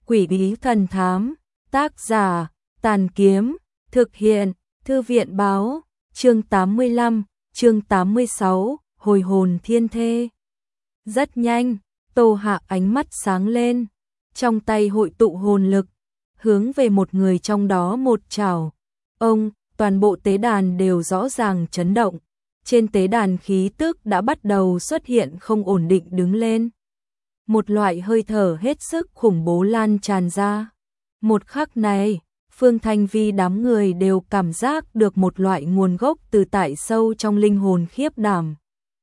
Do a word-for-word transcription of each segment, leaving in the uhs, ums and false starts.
Quỷ bí thần thám, tác giả, Tàn Kiếm, thực hiện, Thư viện báo, chương tám mươi lăm, chương tám mươi sáu, hồi hồn thiên thê. Rất nhanh, Tô Hạ ánh mắt sáng lên, trong tay hội tụ hồn lực, hướng về một người trong đó một chảo. Ông, toàn bộ tế đàn đều rõ ràng chấn động, trên tế đàn khí tức đã bắt đầu xuất hiện không ổn định đứng lên. Một loại hơi thở hết sức khủng bố lan tràn ra. Một khắc này, Phương Thanh Vi đám người đều cảm giác được một loại nguồn gốc từ tại sâu trong linh hồn khiếp đảm.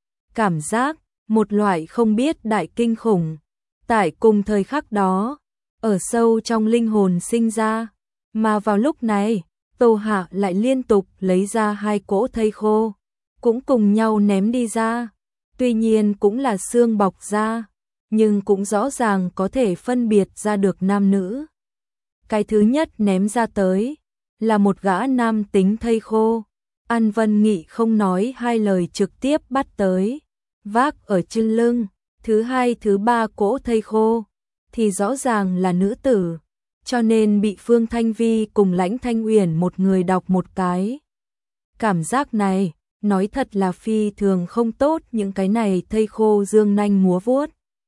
Cảm giác, một loại không biết đại kinh khủng. Tại cùng thời khắc đó, ở sâu trong linh hồn sinh ra, mà vào lúc này, Tô Hạ lại liên tục lấy ra hai cỗ thây khô, cũng cùng nhau ném đi ra. Tuy nhiên cũng là xương bọc ra, nhưng cũng rõ ràng có thể phân biệt ra được nam nữ. Cái thứ nhất ném ra tới là một gã nam tính thây khô. An Vân Nghị không nói hai lời trực tiếp bắt tới, vác ở chân lưng. Thứ hai thứ ba cỗ thây khô thì rõ ràng là nữ tử, cho nên bị Phương Thanh Vi cùng Lãnh Thanh Uyển một người đọc một cái. Cảm giác này, nói thật là phi thường không tốt. Những cái này thây khô dương nanh múa vuốt,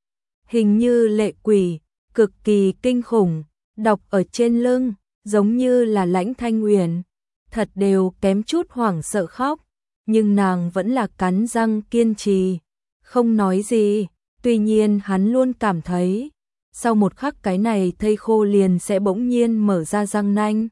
hình như lệ quỷ, cực kỳ kinh khủng. Đọc ở trên lưng, giống như là Lãnh Thanh Uyển, thật đều kém chút hoảng sợ khóc, nhưng nàng vẫn là cắn răng kiên trì, không nói gì. Tuy nhiên hắn luôn cảm thấy, sau một khắc cái này thây khô liền sẽ bỗng nhiên mở ra răng nanh,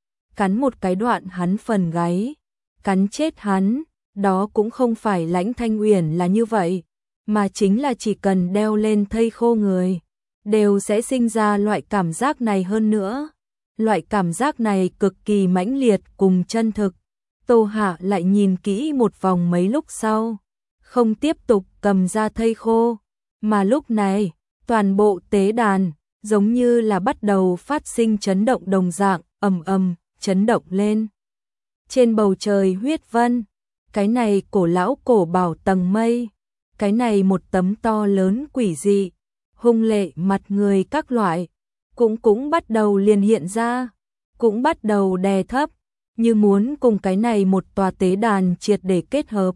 cắn một cái đoạn hắn phần gáy, cắn chết hắn. Đó cũng không phải Lãnh Thanh Uyển là như vậy, mà chính là chỉ cần đeo lên thây khô người, đều sẽ sinh ra loại cảm giác này. Hơn nữa, loại cảm giác này cực kỳ mãnh liệt cùng chân thực. Tô Hạ lại nhìn kỹ một vòng mấy lúc sau, không tiếp tục cầm ra thây khô, mà lúc này, toàn bộ tế đàn, giống như là bắt đầu phát sinh chấn động đồng dạng, ầm ầm, chấn động lên. Trên bầu trời huyết vân, cái này cổ lão cổ bảo tầng mây, cái này một tấm to lớn quỷ dị, hung lệ mặt người các loại, cũng cũng bắt đầu liền hiện ra, cũng bắt đầu đè thấp, như muốn cùng cái này một tòa tế đàn triệt để kết hợp.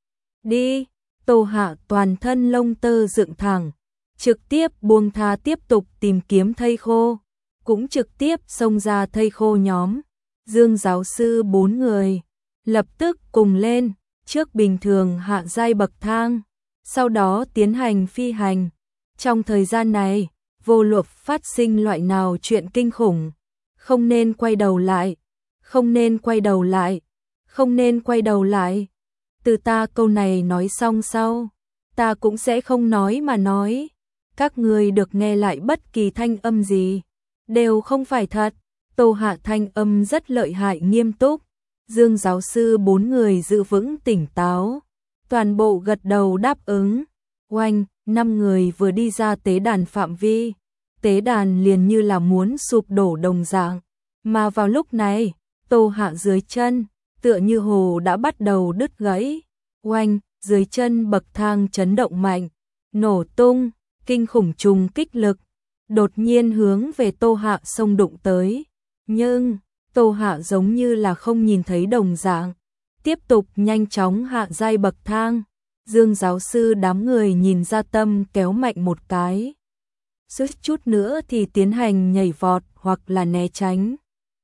Đi, Tô Hạ toàn thân lông tơ dựng thẳng, trực tiếp buông tha tiếp tục tìm kiếm thây khô, cũng trực tiếp xông ra thây khô nhóm. Dương giáo sư bốn người, lập tức cùng lên, trước bình thường hạ giai bậc thang, sau đó tiến hành phi hành. Trong thời gian này, vô luận phát sinh loại nào chuyện kinh khủng, không nên quay đầu lại, không nên quay đầu lại, không nên quay đầu lại. Từ ta câu này nói xong sau, ta cũng sẽ không nói mà nói. Các người được nghe lại bất kỳ thanh âm gì, đều không phải thật. Tô Hạ thanh âm rất lợi hại nghiêm túc. Dương giáo sư bốn người giữ vững tỉnh táo, toàn bộ gật đầu đáp ứng. Oanh, năm người vừa đi ra tế đàn phạm vi, tế đàn liền như là muốn sụp đổ đồng dạng. Mà vào lúc này, Tô Hạ dưới chân, tựa như hồ đã bắt đầu đứt gãy. Oanh, dưới chân bậc thang chấn động mạnh, nổ tung, kinh khủng trùng kích lực, đột nhiên hướng về Tô Hạ xông đụng tới. Nhưng, Tô Hạ giống như là không nhìn thấy đồng dạng, tiếp tục nhanh chóng hạ giai bậc thang. Dương giáo sư đám người nhìn ra tâm kéo mạnh một cái, suýt chút nữa thì tiến hành nhảy vọt hoặc là né tránh.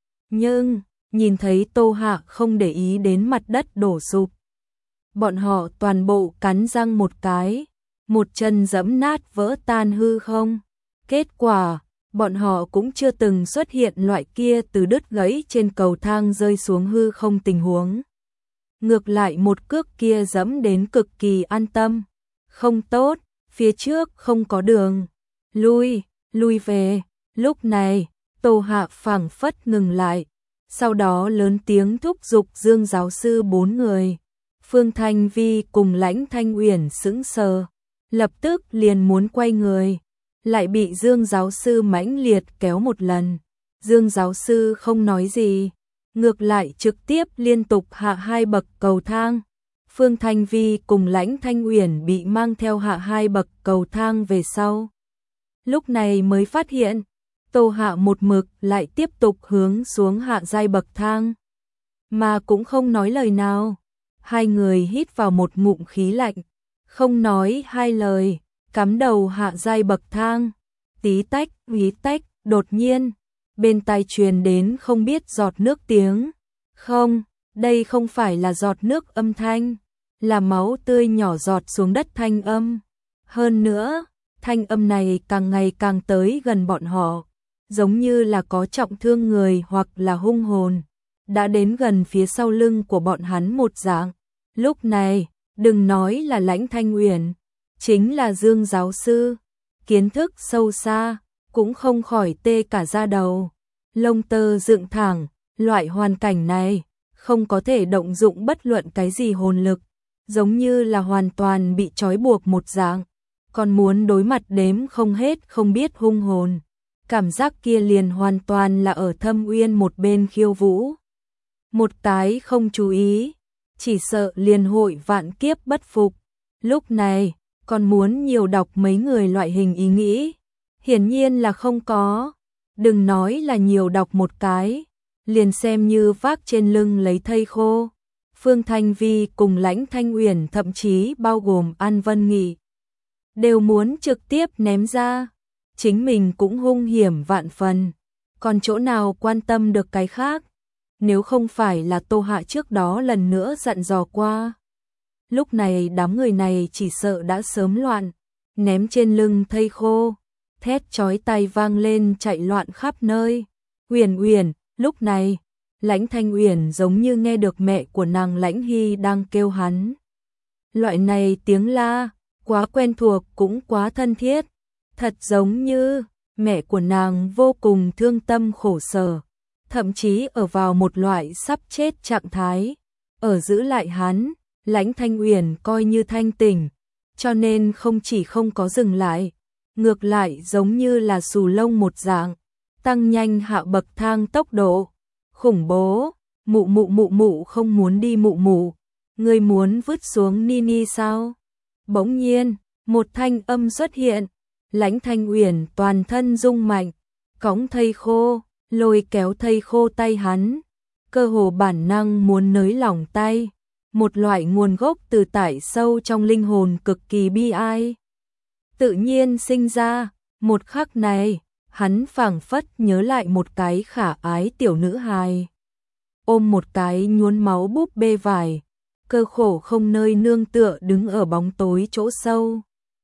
Nhưng, nhìn thấy Tô Hạ không để ý đến mặt đất đổ sụp, bọn họ toàn bộ cắn răng một cái, một chân giẫm nát vỡ tan hư không. Kết quả, bọn họ cũng chưa từng xuất hiện loại kia từ đứt gãy trên cầu thang rơi xuống hư không tình huống. Ngược lại một cước kia giẫm đến cực kỳ an tâm. Không tốt, phía trước không có đường. Lui, lui về. Lúc này, Tô Hạ phảng phất ngừng lại, sau đó lớn tiếng thúc giục Dương giáo sư bốn người. Phương Thanh Vi cùng Lãnh Thanh Uyển sững sờ, lập tức liền muốn quay người, lại bị Dương giáo sư mãnh liệt kéo một lần. Dương giáo sư không nói gì, ngược lại trực tiếp liên tục hạ hai bậc cầu thang. Phương Thanh Vi cùng Lãnh Thanh Uyển bị mang theo hạ hai bậc cầu thang về sau. Lúc này mới phát hiện, Tô Hạ một mực lại tiếp tục hướng xuống hạ giai bậc thang, mà cũng không nói lời nào. Hai người hít vào một ngụm khí lạnh, không nói hai lời, cắm đầu hạ giai bậc thang. Tí tách, hí tách, đột nhiên, bên tai truyền đến không biết giọt nước tiếng. Không, đây không phải là giọt nước âm thanh, là máu tươi nhỏ giọt xuống đất thanh âm. Hơn nữa, thanh âm này càng ngày càng tới gần bọn họ, giống như là có trọng thương người hoặc là hung hồn, đã đến gần phía sau lưng của bọn hắn một dạng. Lúc này, đừng nói là Lãnh Thanh Uyển, chính là Dương giáo sư, kiến thức sâu xa, cũng không khỏi tê cả da đầu, lông tơ dựng thẳng. Loại hoàn cảnh này, không có thể động dụng bất luận cái gì hồn lực, giống như là hoàn toàn bị trói buộc một dạng, còn muốn đối mặt đếm không hết không biết hung hồn. Cảm giác kia liền hoàn toàn là ở Thâm Uyên một bên khiêu vũ. Một cái không chú ý, chỉ sợ liền hội vạn kiếp bất phục. Lúc này, còn muốn nhiều đọc mấy người loại hình ý nghĩ, hiển nhiên là không có. Đừng nói là nhiều đọc một cái, liền xem như vác trên lưng lấy thây khô. Phương Thanh Vi cùng Lãnh Thanh Uyển, thậm chí bao gồm An Vân Nghị, đều muốn trực tiếp ném ra. Chính mình cũng hung hiểm vạn phần, còn chỗ nào quan tâm được cái khác. Nếu không phải là Tô Hạ trước đó lần nữa dặn dò qua, lúc này đám người này chỉ sợ đã sớm loạn, ném trên lưng thây khô, thét chói tai vang lên chạy loạn khắp nơi. Uyển Uyển, lúc này, Lãnh Thanh Uyển giống như nghe được mẹ của nàng Lãnh Hy đang kêu hắn. Loại này tiếng la, quá quen thuộc cũng quá thân thiết, thật giống như mẹ của nàng vô cùng thương tâm khổ sở, thậm chí ở vào một loại sắp chết trạng thái, ở giữ lại hắn. Lãnh Thanh Uyển coi như thanh tỉnh, cho nên không chỉ không có dừng lại, ngược lại giống như là xù lông một dạng, tăng nhanh hạ bậc thang tốc độ. Khủng bố, mụ mụ mụ mụ không muốn đi mụ mụ, ngươi muốn vứt xuống Nini sao? Bỗng nhiên, một thanh âm xuất hiện, Lãnh Thanh Uyển toàn thân rung mạnh, cõng thây khô, lôi kéo thây khô tay hắn, cơ hồ bản năng muốn nới lỏng tay, một loại nguồn gốc từ tải sâu trong linh hồn cực kỳ bi ai. Tự nhiên sinh ra, một khắc này, hắn phảng phất nhớ lại một cái khả ái tiểu nữ hài, ôm một cái nhuốm máu búp bê vải, cơ khổ không nơi nương tựa đứng ở bóng tối chỗ sâu.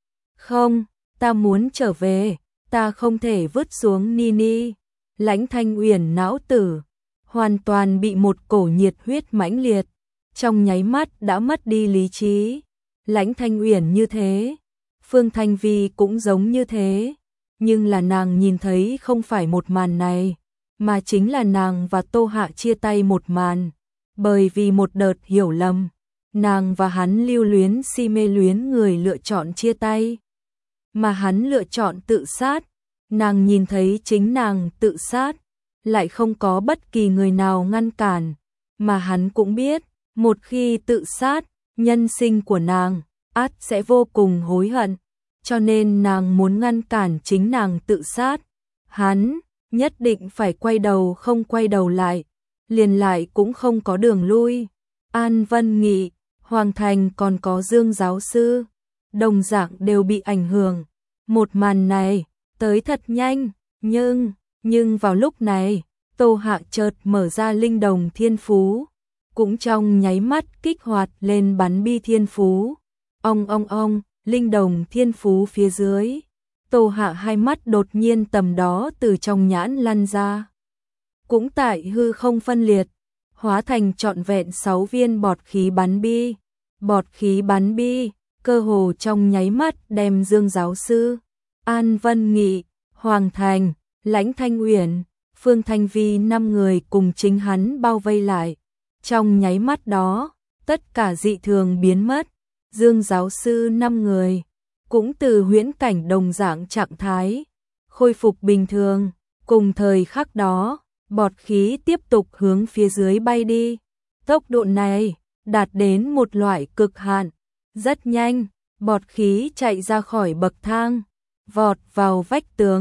Không, ta muốn trở về, ta không thể vứt xuống Nini. Lãnh Thanh Uyển não tử, hoàn toàn bị một cổ nhiệt huyết mãnh liệt, trong nháy mắt đã mất đi lý trí. Lãnh Thanh Uyển như thế, Phương Thanh Vi cũng giống như thế, nhưng là nàng nhìn thấy không phải một màn này, mà chính là nàng và Tô Hạ chia tay một màn, bởi vì một đợt hiểu lầm, nàng và hắn lưu luyến si mê luyến người lựa chọn chia tay, mà hắn lựa chọn tự sát. Nàng nhìn thấy chính nàng tự sát, lại không có bất kỳ người nào ngăn cản, mà hắn cũng biết, một khi tự sát, nhân sinh của nàng ắt sẽ vô cùng hối hận, cho nên nàng muốn ngăn cản chính nàng tự sát. Hắn nhất định phải quay đầu không quay đầu lại, liền lại cũng không có đường lui. An Vân Nghị, Hoàng Thành còn có Dương giáo sư, đồng dạng đều bị ảnh hưởng. Một màn này tới thật nhanh, nhưng, nhưng vào lúc này, Tô Hạ chợt mở ra linh đồng thiên phú, cũng trong nháy mắt kích hoạt lên bắn bi thiên phú. Ong ong ong, linh đồng thiên phú phía dưới, Tô Hạ hai mắt đột nhiên tầm đó từ trong nhãn lăn ra. Cũng tại hư không phân liệt, hóa thành trọn vẹn sáu viên bọt khí bắn bi. Bọt khí bắn bi, cơ hồ trong nháy mắt đem Dương giáo sư, An Vân Nghị, Hoàng Thành, Lãnh Thanh Uyển, Phương Thanh Vi năm người cùng chính hắn bao vây lại. Trong nháy mắt đó, tất cả dị thường biến mất. Dương giáo sư năm người cũng từ huyễn cảnh đồng dạng trạng thái khôi phục bình thường. Cùng thời khắc đó, bọt khí tiếp tục hướng phía dưới bay đi. Tốc độ này đạt đến một loại cực hạn, rất nhanh, bọt khí chạy ra khỏi bậc thang, vọt vào vách tường,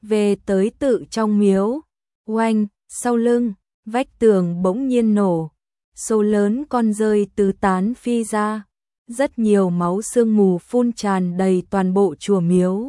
về tới tự trong miếu, oanh, sau lưng, vách tường bỗng nhiên nổ, số lớn con rơi tứ tán phi ra, rất nhiều máu sương mù phun tràn đầy toàn bộ chùa miếu.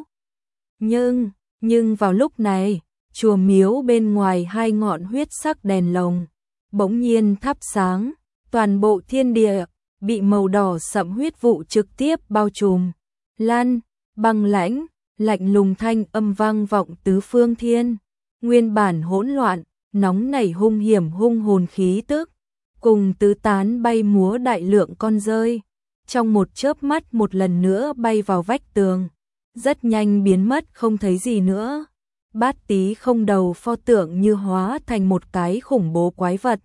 Nhưng, nhưng vào lúc này, chùa miếu bên ngoài hai ngọn huyết sắc đèn lồng bỗng nhiên thắp sáng, toàn bộ thiên địa bị màu đỏ sẫm huyết vụ trực tiếp bao trùm. Lan, băng lãnh, lạnh lùng thanh âm vang vọng tứ phương thiên, nguyên bản hỗn loạn, nóng nảy hung hiểm hung hồn khí tức, cùng tứ tán bay múa đại lượng con rơi, trong một chớp mắt một lần nữa bay vào vách tường, rất nhanh biến mất không thấy gì nữa. Bát tí không đầu pho tượng như hóa thành một cái khủng bố quái vật,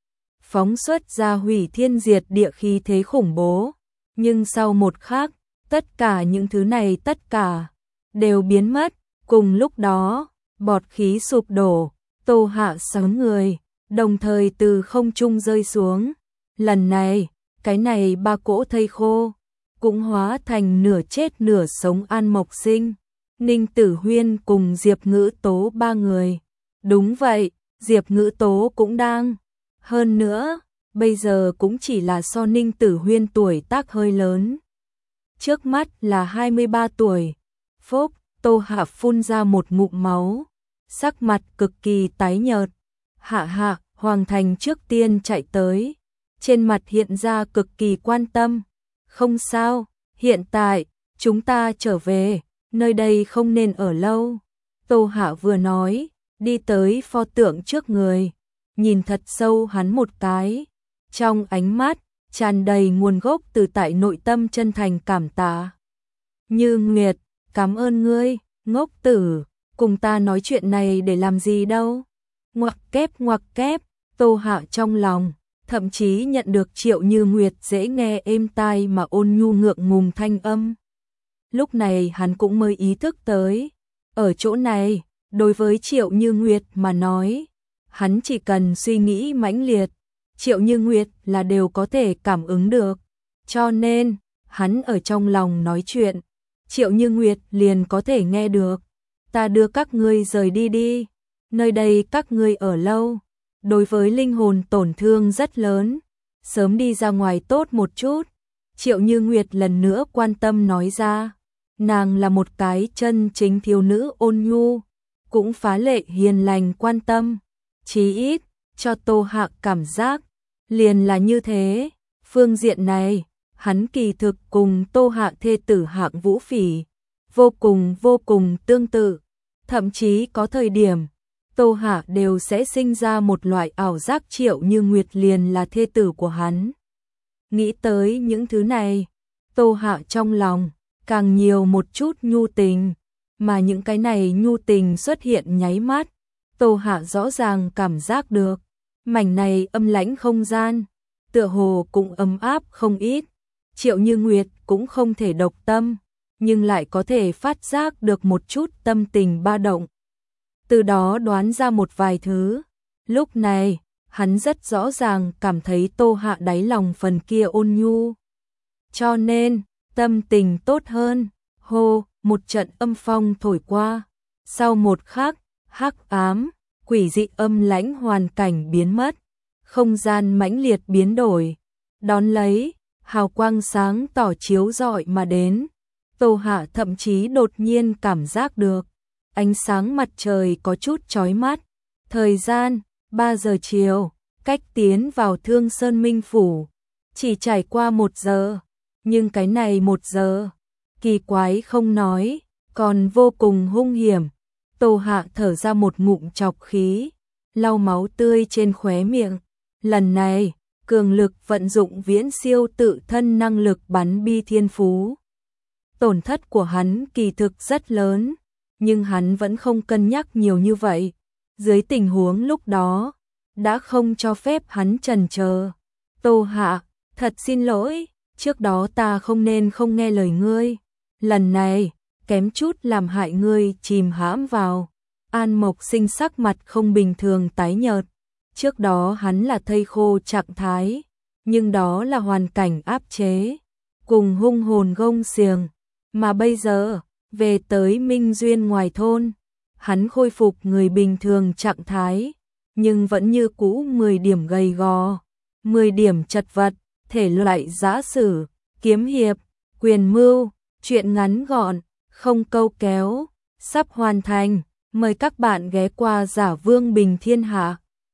phóng xuất ra hủy thiên diệt địa khí thế khủng bố, nhưng sau một khắc, tất cả những thứ này tất cả đều biến mất, cùng lúc đó, bọt khí sụp đổ, Tô Hạ sóng người, đồng thời từ không trung rơi xuống. Lần này, cái này ba cỗ thây khô, cũng hóa thành nửa chết nửa sống An Mộc Sinh, Ninh Tử Huyên cùng Diệp Ngữ Tố ba người. Đúng vậy, Diệp Ngữ Tố cũng đang. Hơn nữa, bây giờ cũng chỉ là so Ninh Tử Huyên tuổi tác hơi lớn. Trước mắt là hai mươi ba tuổi. Phốc, Tô Hạ phun ra một ngụm máu, sắc mặt cực kỳ tái nhợt. Hạ hạ, Hoàng Thành trước tiên chạy tới, trên mặt hiện ra cực kỳ quan tâm. Không sao, hiện tại, chúng ta trở về, nơi đây không nên ở lâu. Tô Hạ vừa nói, đi tới pho tượng trước người, nhìn thật sâu hắn một cái. Trong ánh mắt, tràn đầy nguồn gốc từ tại nội tâm chân thành cảm tạ. Như Nguyệt, cảm ơn ngươi, ngốc tử, cùng ta nói chuyện này để làm gì đâu. Ngoặc kép ngoặc kép, Tô Hạ trong lòng, thậm chí nhận được Triệu Như Nguyệt dễ nghe êm tai mà ôn nhu ngượng ngùng thanh âm. Lúc này hắn cũng mới ý thức tới, ở chỗ này, đối với Triệu Như Nguyệt mà nói, hắn chỉ cần suy nghĩ mãnh liệt, Triệu Như Nguyệt là đều có thể cảm ứng được. Cho nên, hắn ở trong lòng nói chuyện, Triệu Như Nguyệt liền có thể nghe được. Ta đưa các ngươi rời đi đi, nơi đây các ngươi ở lâu, đối với linh hồn tổn thương rất lớn, sớm đi ra ngoài tốt một chút. Triệu Như Nguyệt lần nữa quan tâm nói ra, nàng là một cái chân chính thiếu nữ ôn nhu, cũng phá lệ hiền lành quan tâm, chí ít, cho Tô Hạ cảm giác, liền là như thế. Phương diện này, hắn kỳ thực cùng Tô Hạ thê tử Hạng Vũ Phỉ, vô cùng vô cùng tương tự, thậm chí có thời điểm, Tô Hạ đều sẽ sinh ra một loại ảo giác Triệu Như Nguyệt liền là thê tử của hắn. Nghĩ tới những thứ này, Tô Hạ trong lòng, càng nhiều một chút nhu tình, mà những cái này nhu tình xuất hiện nháy mắt, Tô Hạ rõ ràng cảm giác được, mảnh này âm lãnh không gian, tựa hồ cũng ấm áp không ít. Triệu Như Nguyệt cũng không thể độc tâm, nhưng lại có thể phát giác được một chút tâm tình ba động. Từ đó đoán ra một vài thứ. Lúc này, hắn rất rõ ràng cảm thấy Tô Hạ đáy lòng phần kia ôn nhu. Cho nên, tâm tình tốt hơn. Hô, một trận âm phong thổi qua. Sau một khắc, hắc ám, quỷ dị âm lãnh hoàn cảnh biến mất. Không gian mãnh liệt biến đổi. Đón lấy, hào quang sáng tỏ chiếu rọi mà đến. Tô Hạ thậm chí đột nhiên cảm giác được, ánh sáng mặt trời có chút chói mắt. Thời gian, ba giờ chiều, cách tiến vào Thương Sơn Minh Phủ, chỉ trải qua một giờ. Nhưng cái này một giờ, kỳ quái không nói, còn vô cùng hung hiểm. Tô Hạ thở ra một ngụm trọc khí, lau máu tươi trên khóe miệng. Lần này, cường lực vận dụng viễn siêu tự thân năng lực bắn bi thiên phú. Tổn thất của hắn kỳ thực rất lớn, nhưng hắn vẫn không cân nhắc nhiều như vậy. Dưới tình huống lúc đó, đã không cho phép hắn chần chờ. Tô Hạ, thật xin lỗi, trước đó ta không nên không nghe lời ngươi. Lần này, kém chút làm hại ngươi chìm hãm vào. An Mộc Sinh sắc mặt không bình thường tái nhợt. Trước đó hắn là thây khô trạng thái, nhưng đó là hoàn cảnh áp chế, cùng hung hồn gông xiềng. Mà bây giờ, về tới Minh Duyên ngoài thôn, hắn khôi phục người bình thường trạng thái, nhưng vẫn như cũ mười điểm gầy gò, mười điểm chật vật, thể loại giã sử, kiếm hiệp, quyền mưu, truyện ngắn gọn, không câu kéo, sắp hoàn thành, mời các bạn ghé qua Giả Vương Bình Thiên Hạ.